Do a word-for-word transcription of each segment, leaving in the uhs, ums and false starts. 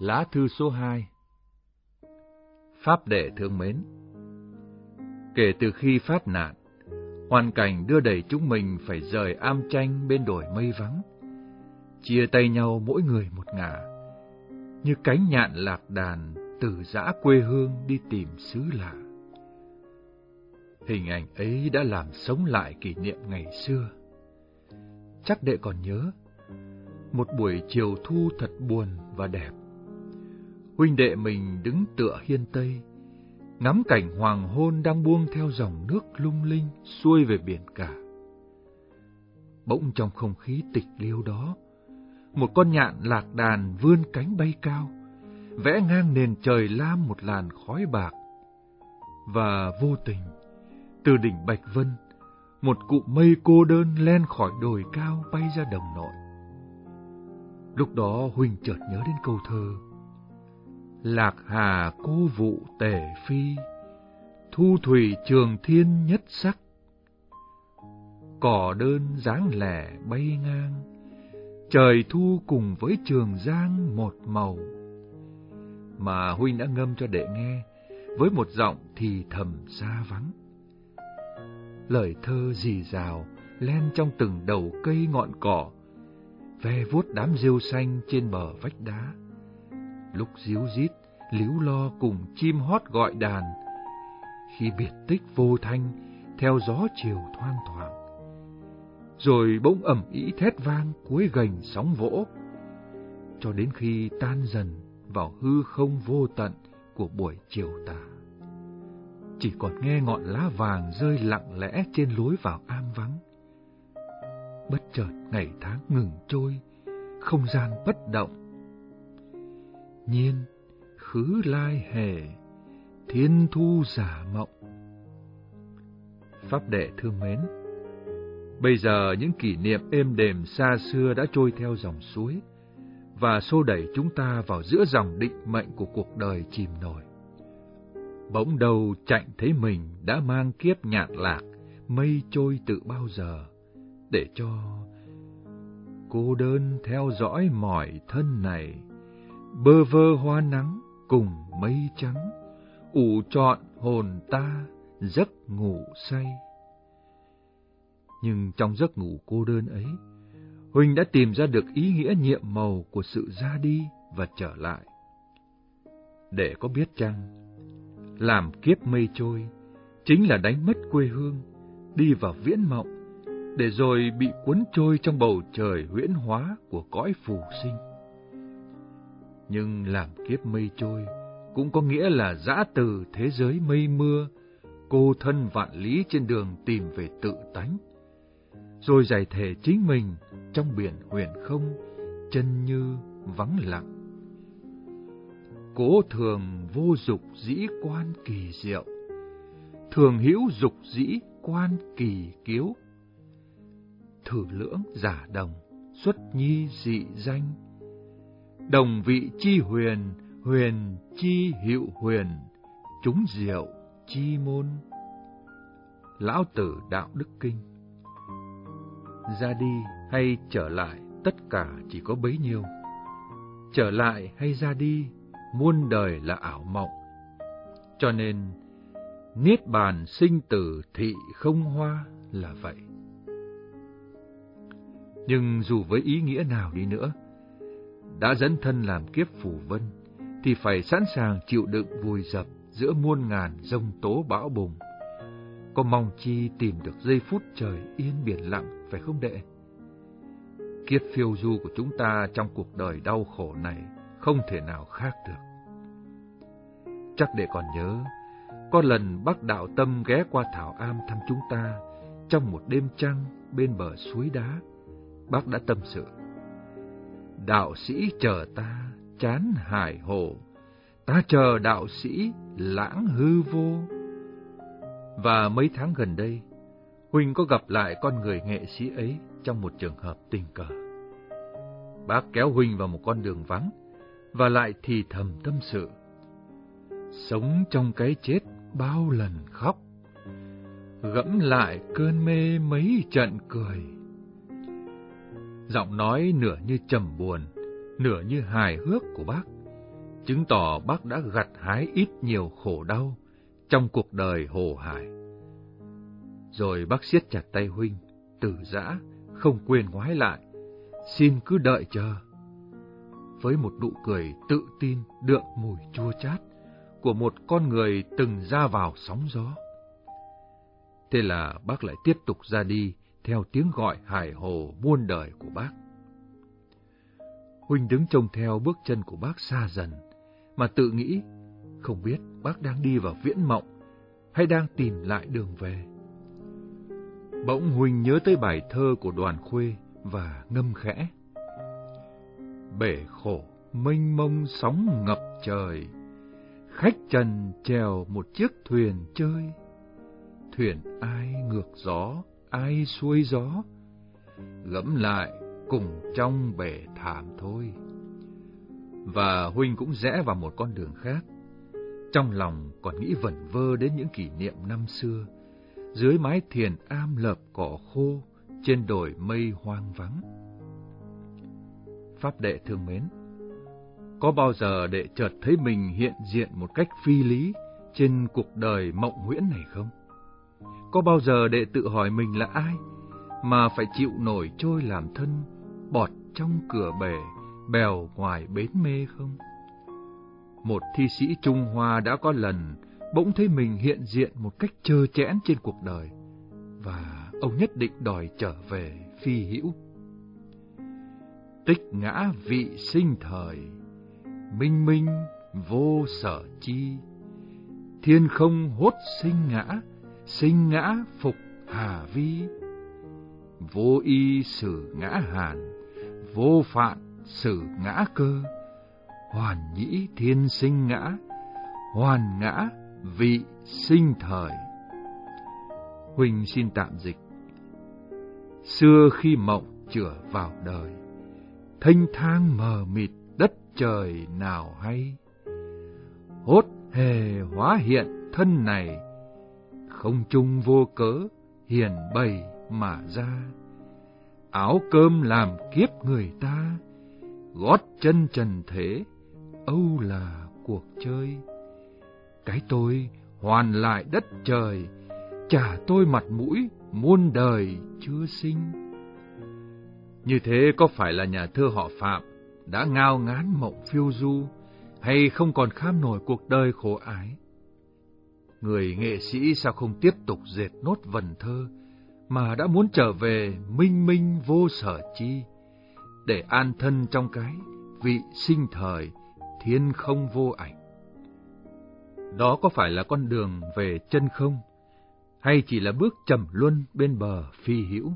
Lá thư số hai. Pháp đệ thương mến, kể từ khi phát nạn, hoàn cảnh đưa đẩy chúng mình phải rời am tranh bên đồi mây vắng, chia tay nhau mỗi người một ngả, như cánh nhạn lạc đàn từ dã quê hương đi tìm xứ lạ. Hình ảnh ấy đã làm sống lại kỷ niệm ngày xưa. Chắc đệ còn nhớ, một buổi chiều thu thật buồn và đẹp. Huynh đệ mình đứng tựa hiên tây, ngắm cảnh hoàng hôn đang buông theo dòng nước lung linh xuôi về biển cả. Bỗng trong không khí tịch liêu đó, một con nhạn lạc đàn vươn cánh bay cao, vẽ ngang nền trời lam một làn khói bạc. Và vô tình, từ đỉnh Bạch Vân, một cụm mây cô đơn len khỏi đồi cao bay ra đồng nội. Lúc đó Huynh chợt nhớ đến câu thơ: Lạc hà cô vụ tể phi, thu thủy trường thiên nhất sắc. Cỏ đơn dáng lẻ bay ngang, trời thu cùng với trường giang một màu. Mà Huynh đã ngâm cho đệ nghe với một giọng thì thầm xa vắng. Lời thơ rì rào len trong từng đầu cây ngọn cỏ, ve vuốt đám rêu xanh trên bờ vách đá. Lúc ríu rít líu lo cùng chim hót gọi đàn, khi biệt tích vô thanh theo gió chiều thoang thoảng. Rồi bỗng ầm ĩ thét vang cuối gành sóng vỗ, cho đến khi tan dần vào hư không vô tận của buổi chiều tà. Chỉ còn nghe ngọn lá vàng rơi lặng lẽ trên lối vào am vắng. Bất chợt ngày tháng ngừng trôi, không gian bất động. Nhiên khứ lai hề, thiên thu giả mộng. Pháp đệ thương mến, bây giờ những kỷ niệm êm đềm xa xưa đã trôi theo dòng suối và xô đẩy chúng ta vào giữa dòng định mệnh của cuộc đời chìm nổi. Bỗng đầu Chạnh thấy mình đã mang kiếp nhạn lạc, mây trôi từ bao giờ, để cho cô đơn theo dõi mỏi thân này, bơ vơ hoa nắng cùng mây trắng, ủ trọn hồn ta giấc ngủ say. Nhưng trong giấc ngủ cô đơn ấy, Huynh đã tìm ra được ý nghĩa nhiệm màu của sự ra đi và trở lại. Để có biết chăng, làm kiếp mây trôi chính là đánh mất quê hương, đi vào viễn mộng, để rồi bị cuốn trôi trong bầu trời huyễn hóa của cõi phù sinh. Nhưng làm kiếp mây trôi cũng có nghĩa là dã từ thế giới mây mưa, cô thân vạn lý trên đường tìm về tự tánh, rồi giải thể chính mình trong biển huyền không, chân như vắng lặng. Cố thường vô dục dĩ quan kỳ diệu, thường hữu dục dĩ quan kỳ kiếu. Thử lưỡng giả đồng, xuất nhi dị danh, đồng vị chi huyền, huyền chi hữu huyền, chúng diệu chi môn. Lão Tử Đạo Đức Kinh. Ra đi hay trở lại, tất cả chỉ có bấy nhiêu. Trở lại hay ra đi, muôn đời là ảo mộng. Cho nên, niết bàn sinh tử thị không hoa là vậy. Nhưng dù với ý nghĩa nào đi nữa, đã dẫn thân làm kiếp phù vân, thì phải sẵn sàng chịu đựng vùi dập giữa muôn ngàn giông tố bão bùng. Có mong chi tìm được giây phút trời yên biển lặng, phải không đệ? Kiếp phiêu du của chúng ta trong cuộc đời đau khổ này không thể nào khác được. Chắc đệ còn nhớ, có lần bác Đạo Tâm ghé qua Thảo Am thăm chúng ta trong một đêm trăng bên bờ suối đá. Bác đã tâm sự: đạo sĩ chờ ta chán hải hồ, ta chờ đạo sĩ lãng hư vô. Và mấy tháng gần đây, Huynh có gặp lại con người nghệ sĩ ấy trong một trường hợp tình cờ. Bác kéo Huynh vào một con đường vắng và lại thì thầm tâm sự: sống trong cái chết bao lần khóc, gẫm lại cơn mê mấy trận cười. Giọng nói nửa như trầm buồn, nửa như hài hước của bác chứng tỏ bác đã gặt hái ít nhiều khổ đau trong cuộc đời hồ hải. Rồi bác siết chặt tay Huynh, từ giã, không quên ngoái lại, xin cứ đợi chờ. Với một nụ cười tự tin đượm mùi chua chát của một con người từng ra vào sóng gió. Thế là bác lại tiếp tục ra đi theo tiếng gọi hải hồ muôn đời của bác. Huynh đứng trông theo bước chân của bác xa dần, mà tự nghĩ không biết bác đang đi vào viễn mộng hay đang tìm lại đường về. Bỗng Huynh nhớ tới bài thơ của Đoàn Khuê và ngâm khẽ: bể khổ mênh mông sóng ngập trời, khách trần chèo một chiếc thuyền chơi. Thuyền ai ngược gió, ai xuôi gió, ngẫm lại cùng trong bể thảm thôi. Và Huynh cũng rẽ vào một con đường khác, trong lòng còn nghĩ vẩn vơ đến những kỷ niệm năm xưa, dưới mái thiền am lợp cỏ khô, trên đồi mây hoang vắng. Pháp đệ thương mến, có bao giờ đệ chợt thấy mình hiện diện một cách phi lý trên cuộc đời mộng huyễn này không? Có bao giờ đệ tự hỏi mình là ai mà phải chịu nổi trôi làm thân, bọt trong cửa bể, bèo ngoài bến mê không? Một thi sĩ Trung Hoa đã có lần bỗng thấy mình hiện diện một cách trơ trẽn trên cuộc đời, và ông nhất định đòi trở về phi hữu. Tích ngã vị sinh thời, minh minh vô sở chi. Thiên không hốt sinh ngã, sinh ngã phục hà vi. Vô y xử ngã hàn, vô phạn xử ngã cơ. Hoàn nhĩ thiên sinh ngã, hoàn ngã vị sinh thời. Huynh xin tạm dịch: xưa khi mộng chửa vào đời, thênh thang mờ mịt đất trời nào hay. Hốt hề hóa hiện thân này, không chung vô cớ hiền bày mà ra. Áo cơm làm kiếp người ta, gót chân trần thế, âu là cuộc chơi. Cái tôi hoàn lại đất trời, trả tôi mặt mũi muôn đời chưa sinh. Như thế có phải là nhà thơ họ Phạm đã ngao ngán mộng phiêu du, hay không còn kham nổi cuộc đời khổ ái? Người nghệ sĩ sao không tiếp tục dệt nốt vần thơ, mà đã muốn trở về minh minh vô sở chi, để an thân trong cái vị sinh thời thiên không vô ảnh? Đó có phải là con đường về chân không, hay chỉ là bước trầm luân bên bờ phi hữu?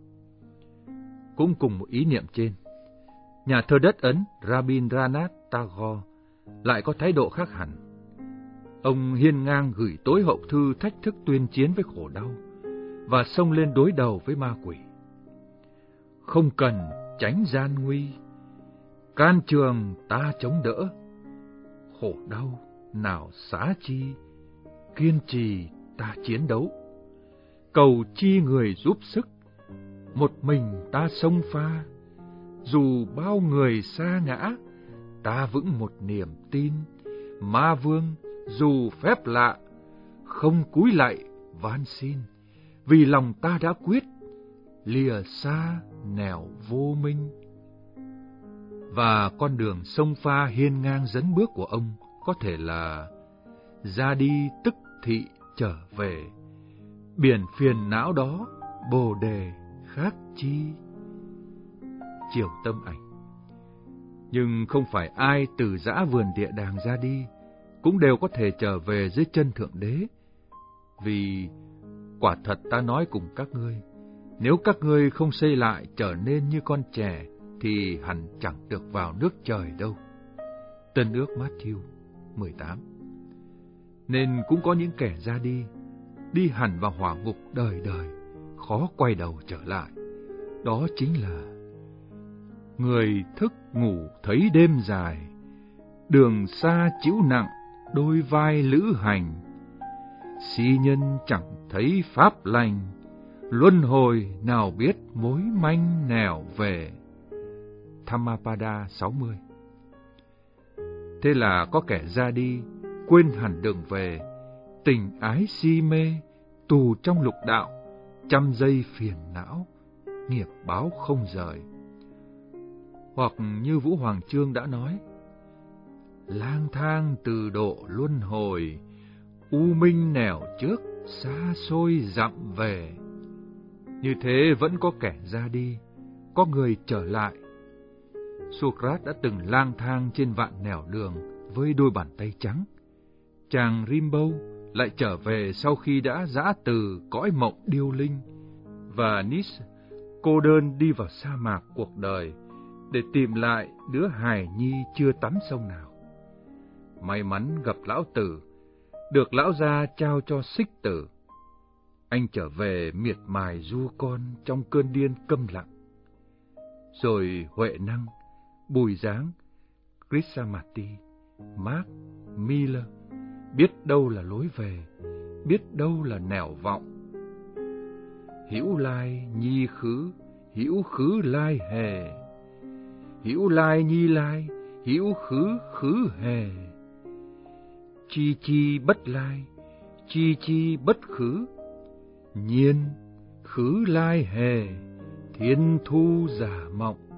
Cũng cùng một ý niệm trên, nhà thơ đất Ấn Rabindranath Tagore lại có thái độ khác hẳn. Ông hiên ngang gửi tối hậu thư thách thức tuyên chiến với khổ đau và xông lên đối đầu với ma quỷ. Không cần tránh gian nguy, can trường ta chống đỡ. Khổ đau nào xá chi, kiên trì ta chiến đấu. Cầu chi người giúp sức, một mình ta xông pha. Dù bao người sa ngã, ta vững một niềm tin. Ma vương dù phép lạ, không cúi lạy van xin. Vì lòng ta đã quyết, lìa xa nẻo vô minh. Và con đường xông pha hiên ngang dấn bước của ông có thể là: ra đi tức thị trở về, biển phiền não đó bồ đề khác chi. Chiều tâm ảnh. Nhưng không phải ai từ dã vườn địa đàng ra đi cũng đều có thể trở về dưới chân Thượng Đế. Vì quả thật ta nói cùng các ngươi, nếu các ngươi không xây lại trở nên như con trẻ, thì hẳn chẳng được vào nước trời đâu. Tân ước Matthew mười tám. Nên cũng có những kẻ ra đi, đi hẳn vào hỏa ngục đời đời, khó quay đầu trở lại. Đó chính là: người thức ngủ thấy đêm dài, đường xa chịu nặng đôi vai lữ hành. Si nhân chẳng thấy pháp lành, luân hồi nào biết mối manh nẻo về. Dhammapada sáu mươi. Thế là có kẻ ra đi, quên hẳn đường về, tình ái si mê, tù trong lục đạo, trăm giây phiền não, nghiệp báo không rời. Hoặc như Vũ Hoàng Chương đã nói, lang thang từ độ luân hồi, u minh nẻo trước, xa xôi dặm về. Như thế vẫn có kẻ ra đi, có người trở lại. Socrates đã từng lang thang trên vạn nẻo đường với đôi bàn tay trắng. Chàng Rimbaud lại trở về sau khi đã giã từ cõi mộng điêu linh, và Nietzsche cô đơn đi vào sa mạc cuộc đời để tìm lại đứa hài nhi chưa tắm sông nào. May mắn gặp lão Tử, được lão gia trao cho Xích Tử. Anh trở về miệt mài ru con trong cơn điên câm lặng. Rồi Huệ Năng, Bùi Giáng, Krishnamurti, Marx, Miller biết đâu là lối về, biết đâu là nẻo vọng. Hữu lai nhi khứ, hữu khứ lai hề. Hữu lai nhi lai, hữu khứ khứ hề. Chi chi bất lai, chi chi bất khứ. Nhiên khứ lai hề, thiên thu giả mộng.